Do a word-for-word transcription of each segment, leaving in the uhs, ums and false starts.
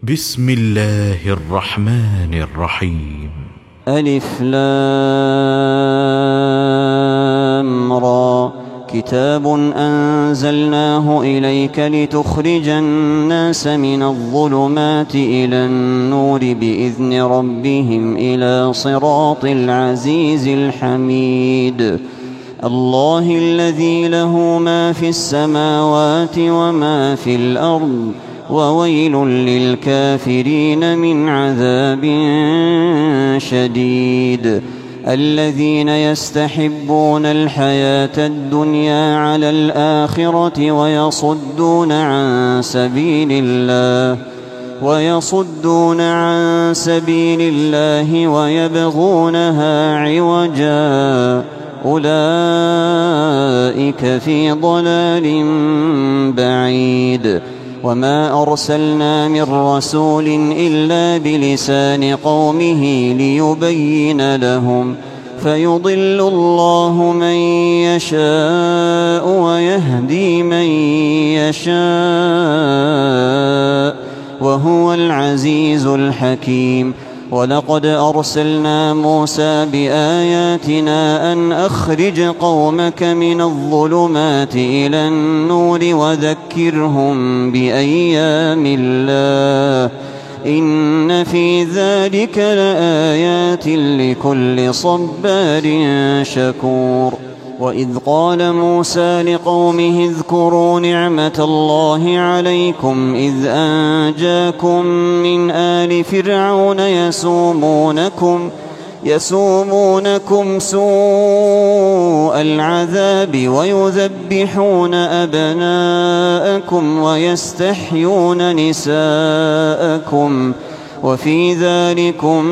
بسم الله الرحمن الرحيم. ألف لام را. كتاب أنزلناه إليك لتخرج الناس من الظلمات إلى النور بإذن ربهم إلى صراط العزيز الحميد. الله الذي له ما في السماوات وما في الأرض، وويل للكافرين من عذاب شديد. الذين يستحبون الحياة الدنيا على الآخرة ويصدون عن سبيل الله ويصدون عن سبيل الله ويبغونها عوجا، أولئك في ضلال بعيد. وما أرسلنا من رسول إلا بلسان قومه ليبين لهم، فيضل الله من يشاء ويهدي من يشاء، وهو العزيز الحكيم. ولقد أرسلنا موسى بآياتنا أن أخرج قومك من الظلمات إلى النور وذكرهم بأيام الله، إن في ذلك لآيات لكل صبار شكور. وإذ قال موسى لقومه اذكروا نعمة الله عليكم إذ أنجاكم من آل فرعون يسومونكم يسومونكم سوء العذاب ويذبحون أبناءكم ويستحيون نساءكم، وفي ذلكم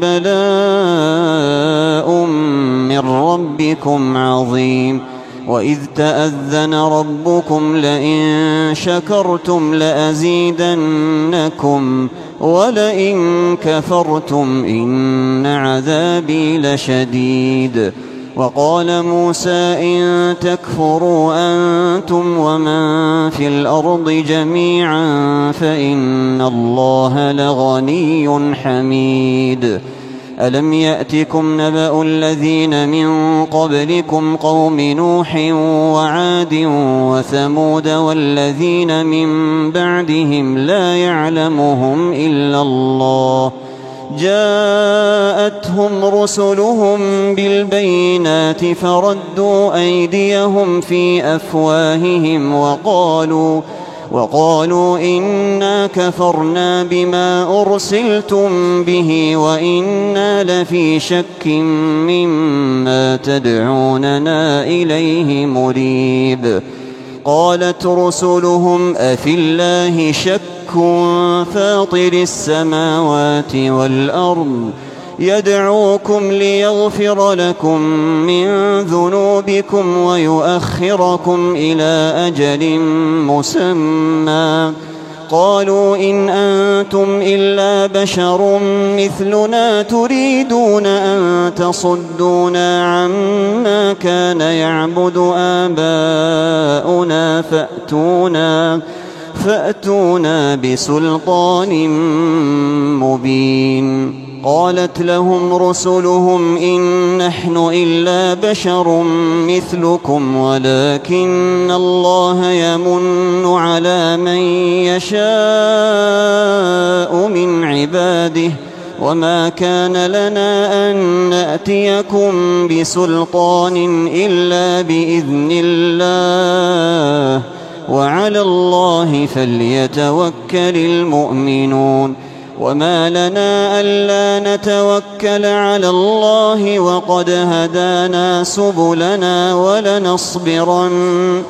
بلاء من ربكم عظيم. وإذ تأذن ربكم لئن شكرتم لأزيدنكم ولئن كفرتم إن عذابي لشديد. وقال موسى إن تكفروا أنتم ومن في الأرض جميعا فإن الله لغني حميد. ألم يأتكم نبأ الذين من قبلكم قوم نوح وعاد وثمود والذين من بعدهم لا يعلمهم إلا الله، جاءتهم رسلهم بالبينات فردوا أيديهم في أفواههم وقالوا وقالوا إنا كفرنا بما أرسلتم به وإنا لفي شك مما تدعوننا إليه مريب. قالت رسلهم أفي الله شك فاطر السماوات والأرض يدعوكم ليغفر لكم من ذنوبكم ويؤخركم إلى أجل مسمى، قالوا إن أنتم إلا بشر مثلنا تريدون أن تصدونا عما كان يعبد آباؤنا فأتونا فأتونا بسلطان مبين. قالت لهم رسلهم إن نحن إلا بشر مثلكم ولكن الله يمن على من يشاء من عباده، وما كان لنا أن نأتيكم بسلطان إلا بإذن الله، وعلى الله فليتوكل المؤمنون. وما لنا ألا نتوكل على الله وقد هدانا سبلنا ولنصبرن,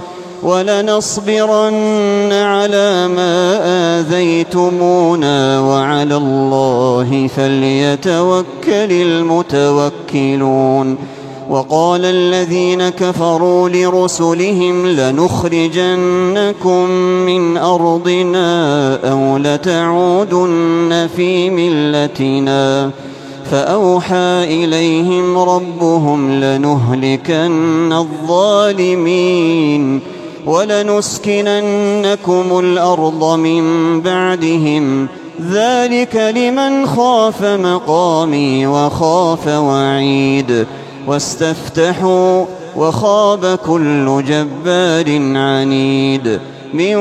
ولنصبرن على ما آذيتمونا وعلى الله فليتوكل المتوكلون. وقال الذين كفروا لرسلهم لنخرجنكم من أرضنا أو لتعودن في ملتنا، فأوحى إليهم ربهم لنهلكن الظالمين ولنسكننكم الأرض من بعدهم ذلك لمن خاف مقامي وخاف وعيد واستفتحوا وخاب كل جبار عنيد من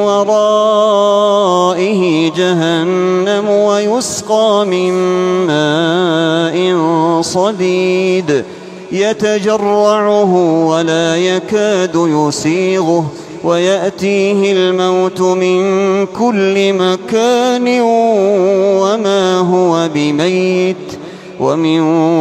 ورائه جهنم ويسقى من ماء صديد يتجرعه ولا يكاد يسيغه ويأتيه الموت من كل مكان وما هو بميت ومن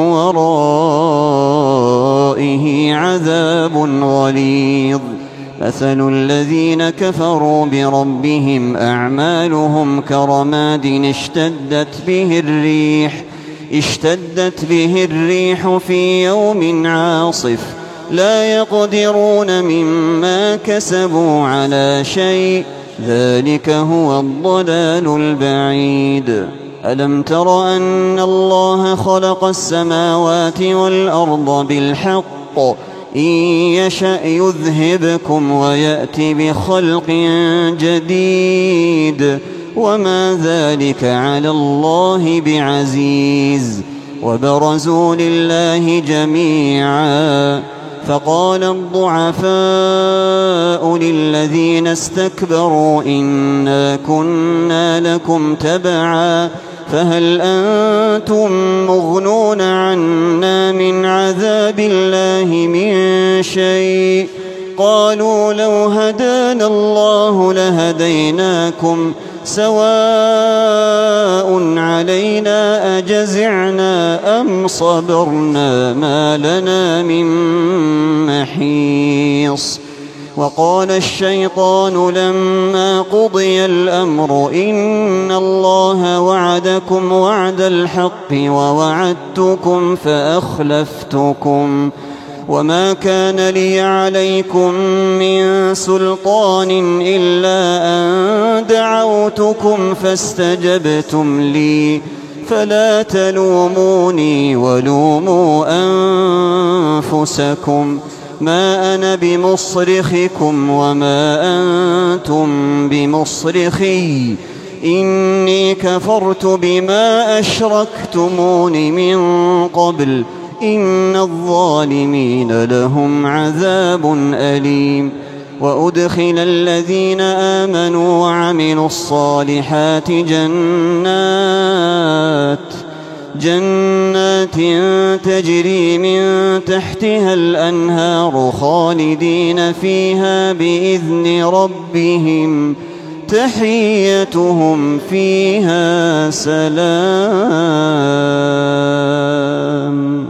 ورائه عذاب غليظ مثل الذين كفروا بربهم أعمالهم كرماد اشتدت به الريح اشتدت به الريح في يوم عاصف لا يقدرون مما كسبوا على شيء ذلك هو الضلال البعيد ألم تر أن الله خلق السماوات والأرض بالحق إن يشأ يذهبكم ويأت بخلق جديد وما ذلك على الله بعزيز وبرزوا لله جميعا فقال الضعفاء للذين استكبروا إنا كنا لكم تبعا فهل أنتم مغنون عنا من عذاب الله من شيء قالوا لو هدانا الله لهديناكم سواء علينا أجزعنا أم صبرنا ما لنا من محيص وقال الشيطان لما قضي الأمر إن الله وعدكم وعد الحق ووعدتكم فأخلفتكم وما كان لي عليكم من سلطان إلا أن دعوتكم فاستجبتم لي فلا تلوموني ولوموا أنفسكم ما أنا بمصرخكم وما أنتم بمصرخي إني كفرت بما أشركتمون من قبل إن الظالمين لهم عذاب أليم وأدخل الذين آمنوا وعملوا الصالحات جنات جنات تجري من تحتها الأنهار خالدين فيها بإذن ربهم تحيتهم فيها سلام.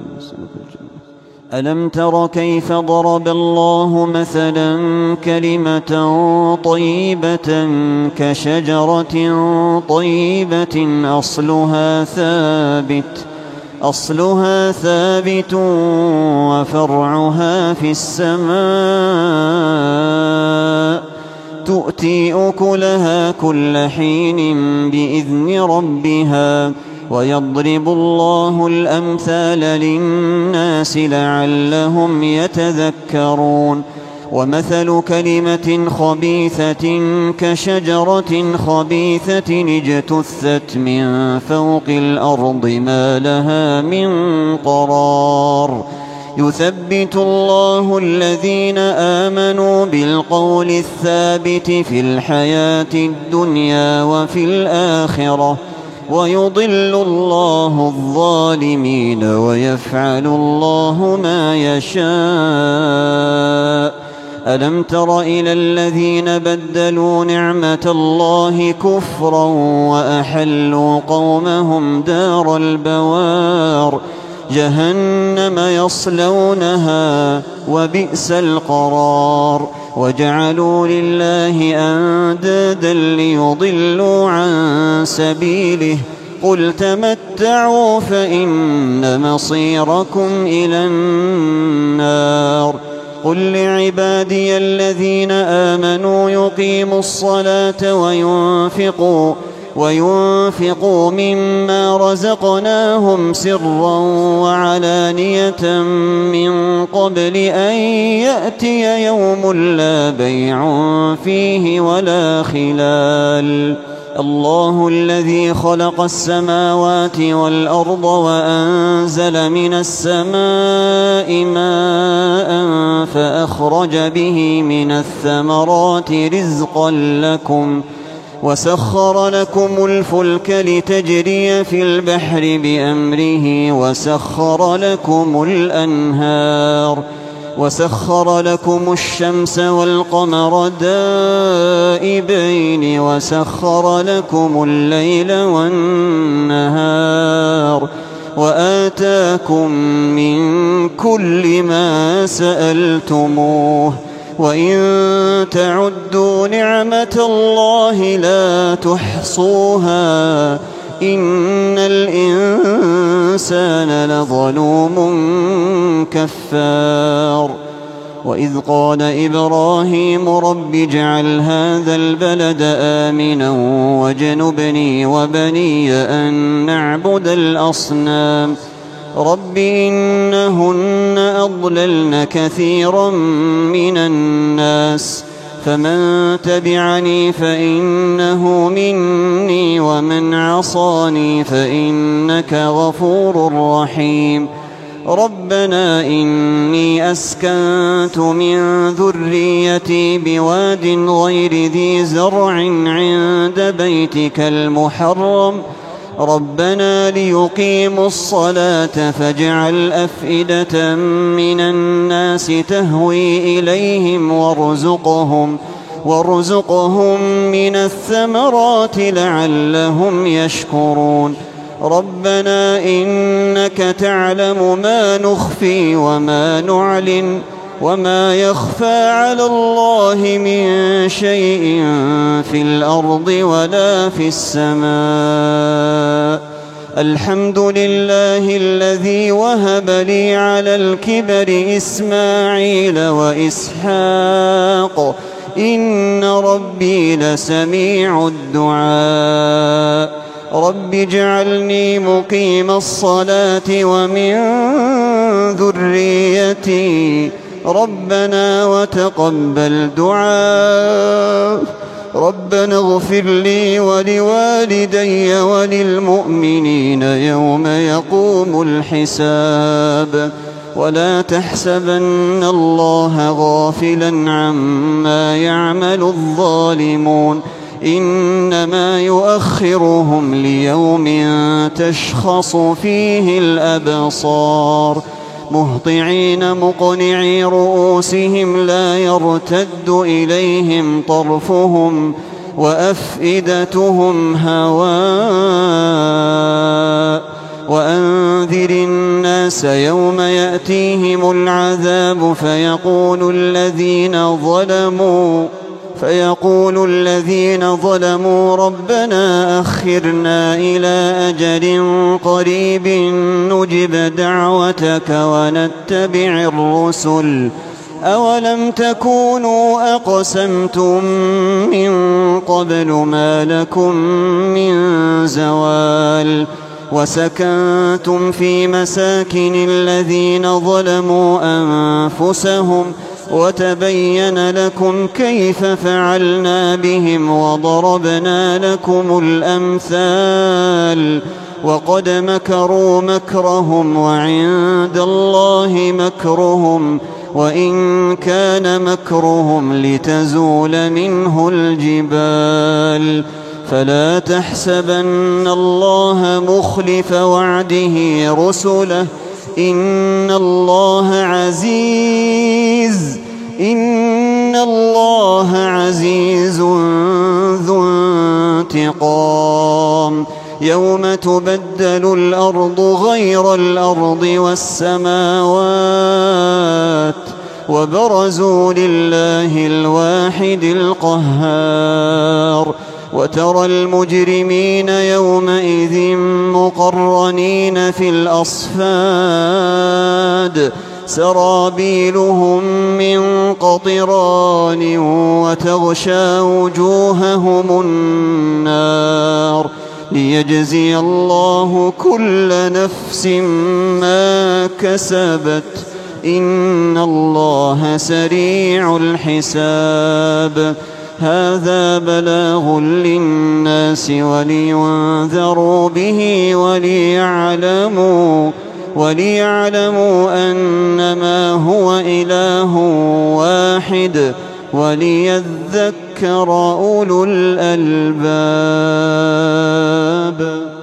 ألم تر كيف ضرب الله مثلا كلمة طيبة كشجرة طيبة أصلها ثابت أصلها ثابت وفرعها في السماء تؤتي أكلها كل حين بإذن ربها ويضرب الله الأمثال للناس لعلهم يتذكرون ومثل كلمة خبيثة كشجرة خبيثة اجتثت من فوق الأرض ما لها من قرار يثبت الله الذين آمنوا بالقول الثابت في الحياة الدنيا وفي الآخرة ويضل الله الظالمين ويفعل الله ما يشاء. ألم تر إلى الذين بدلوا نعمة الله كفرا وأحلوا قومهم دار البوار جهنم يصلونها وبئس القرار وجعلوا لله أندادا ليضلوا عن سبيله قل تمتعوا فإن مصيركم إلى النار قل لعبادي الذين آمنوا يقيموا الصلاة وينفقوا وينفقوا مما رزقناهم سرا وعلانية من قبل أن يأتي يوم لا بيع فيه ولا خلال الله الذي خلق السماوات والأرض وأنزل من السماء ماء فأخرج به من الثمرات رزقا لكم وسخر لكم الفلك لتجري في البحر بأمره وسخر لكم الأنهار وسخر لكم الشمس والقمر دائبين وسخر لكم الليل والنهار وآتاكم من كل ما سألتموه وإن تعدوا نعمة الله لا تحصوها إن الإنسان لظلوم كفار وإذ قال إبراهيم رب اجعل هذا البلد آمنا واجنبني وبني أن نعبد الأصنام رب إنهن أضللن كثيرا من الناس فمن تبعني فإنه مني ومن عصاني فإنك غفور رحيم ربنا إني أسكنت من ذريتي بواد غير ذي زرع عند بيتك المحرم ربنا ليقيموا الصلاة فاجعل أفئدة من الناس تهوي إليهم وارزقهم وارزقهم من الثمرات لعلهم يشكرون ربنا إنك تعلم ما نخفي وما نعلن وما يخفى على الله من شيء في الأرض ولا في السماء الحمد لله الذي وهب لي على الكبر إسماعيل وإسحاق إن ربي لسميع الدعاء رب اجعلني مقيم الصلاة ومن ذريتي ربنا وتقبل دعاء ربنا اغفر لي ولوالدي وللمؤمنين يوم يقوم الحساب ولا تحسبن الله غافلا عما يعمل الظالمون إنما يؤخرهم ليوم تشخص فيه الأبصار مهطعين مقنعي رؤوسهم لا يرتد إليهم طرفهم وأفئدتهم هواء وأنذر الناس يوم يأتيهم العذاب فيقول الذين ظلموا فيقول الذين ظلموا ربنا أخرنا إلى أجل قريب نجب دعوتك ونتبع الرسل أولم تكونوا أقسمتم من قبل ما لكم من زوال وسكنتم في مساكن الذين ظلموا أنفسهم وتبين لكم كيف فعلنا بهم وضربنا لكم الأمثال وقد مكروا مكرهم وعند الله مكرهم وإن كان مكرهم لتزول منه الجبال فلا تحسبن الله مخلف وعده رسله إن الله عزيز إن الله عزيز ذو انتقام يوم تبدل الأرض غير الأرض والسماوات وبرزوا لله الواحد القهار وترى المجرمين يومئذ مقرنين في الأصفاد سرابيلهم من قطران وتغشى وجوههم النار ليجزي الله كل نفس ما كسبت إن الله سريع الحساب هذا بلاغ للناس ولينذروا به وليعلموا وليعلموا أنما هو إله واحد وليذكر أولو الألباب.